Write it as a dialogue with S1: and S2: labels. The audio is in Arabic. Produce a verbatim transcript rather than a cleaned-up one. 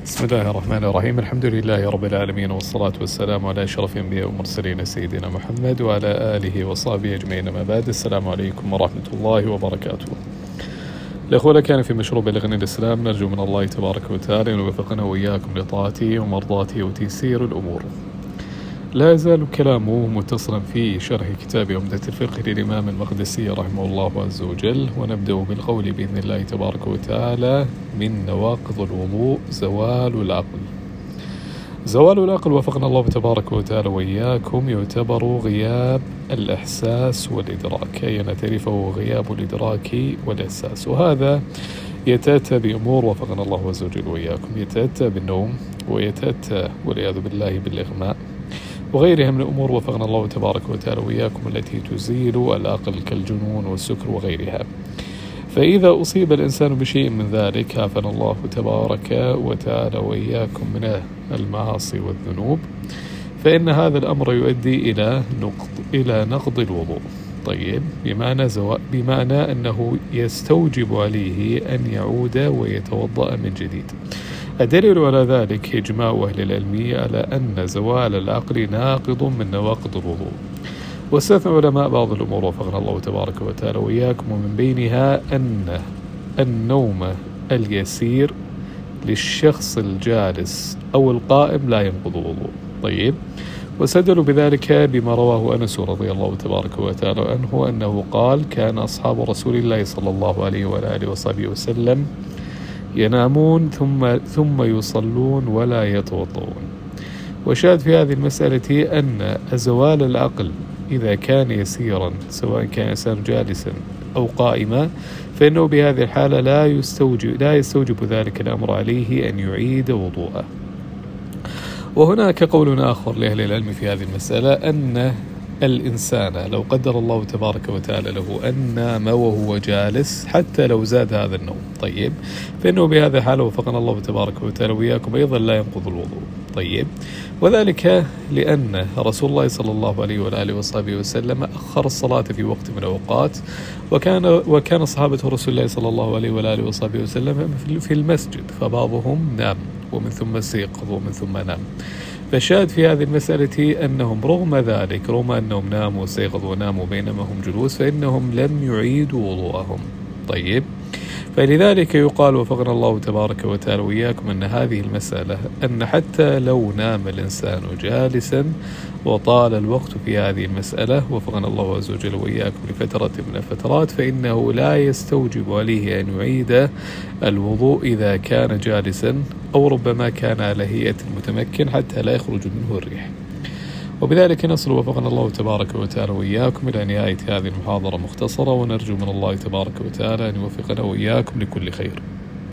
S1: بسم الله الرحمن الرحيم. الحمد لله رب العالمين، والصلاة والسلام على أشرف الأنبياء والمرسلين سيدنا محمد وعلى آله وصحبه أجمعين، ما بعد. السلام عليكم ورحمة الله وبركاته. الأخوة، كان في مشروع بلغني الإسلام، نرجو من الله تبارك وتعالى أن يوفقنا وإياكم لطاعته ومرضاته وتيسير الأمور. لا يزال كلامه متصلا في شرح كتاب عمدة الفقه للإمام المقدسي رحمه الله عز وجل، ونبدأ بالقول بإذن الله تبارك وتعالى: من نواقض الوضوء زوال العقل. زوال العقل وفقنا الله تبارك وتعالى وإياكم يعتبر غياب الإحساس والإدراك، أي نعترفه غياب الإدراك والإحساس، وهذا يتأتى بأمور وفقنا الله عز وجل وإياكم. يتأتى بالنوم، ويتأتى والعياذ بالله بالإغماء، وغيرها من الأمور وفقنا الله تبارك وتعالى وإياكم التي تزيل العقل كالجنون والسكر وغيرها. فإذا أصيب الإنسان بشيء من ذلك عافانا الله تبارك وتعالى وإياكم من المعاصي والذنوب، فإن هذا الأمر يؤدي إلى نقض إلى نقض الوضوء. طيب، بمعنى زواء بمعنى أنه يستوجب عليه أن يعود ويتوضأ من جديد. الدليل على ذلك إجماع أهل العلم على أن زوال العقل ناقض من نواقض الوضوء، واستثنى علماء بعض الأمور وفقنا الله تبارك وتعالى وإياكم، ومن بينها أن النوم اليسير للشخص الجالس أو القائم لا ينقض الوضوء. طيب، واستدلوا بذلك بما رواه أنس رضي الله تبارك وتعالى عنه أنه قال: كان أصحاب رسول الله صلى الله عليه وآله وصحبه وسلم ينامون ثم ثم يصلون ولا يتوضؤون. وشاهد في هذه المسألة أن زوال العقل إذا كان يسيرا، سواء كان إنسان جالسا أو قائما، فإنه بهذه الحالة لا يستوجب لا يستوجب ذلك الأمر عليه أن يعيد وضوءه. وهناك قول آخر لأهل العلم في هذه المسألة، أن الإنسان لو قدر الله تبارك وتعالى له أن نام وهو جالس حتى لو زاد هذا النوم، طيب، فإنه بهذا الحال وفقنا الله تبارك وتعالى وإياكم أيضا لا ينقض الوضوء. طيب، وذلك لأن رسول الله صلى الله عليه وآله وصحبه وسلم أخر الصلاة في وقت من الأوقات، وكان وكان صحابة رسول الله صلى الله عليه وآله وصحبه وسلم في المسجد، فبعضهم نام ومن ثم استيقظ ومن ثم نام. فشاهد في هذه المسألة أنهم رغم ذلك، رغم أنهم ناموا واستيقظوا وناموا بينما هم جلوس، فإنهم لم يعيدوا وضوءهم. طيب، فلذلك يقال وفقنا الله تبارك وتعالى وإياكم أن هذه المسألة، أن حتى لو نام الإنسان جالسا وطال الوقت في هذه المسألة وفقنا الله عز وجل وإياكم لفترة من الفترات، فإنه لا يستوجب عليه أن يعيد الوضوء إذا كان جالسا، أو ربما كان على هيئة المتمكن حتى لا يخرج منه الريح. وبذلك نصل وفقنا الله تبارك وتعالى وإياكم إلى نهاية هذه المحاضرة مختصرة، ونرجو من الله تبارك وتعالى أن يوفقنا وإياكم لكل خير.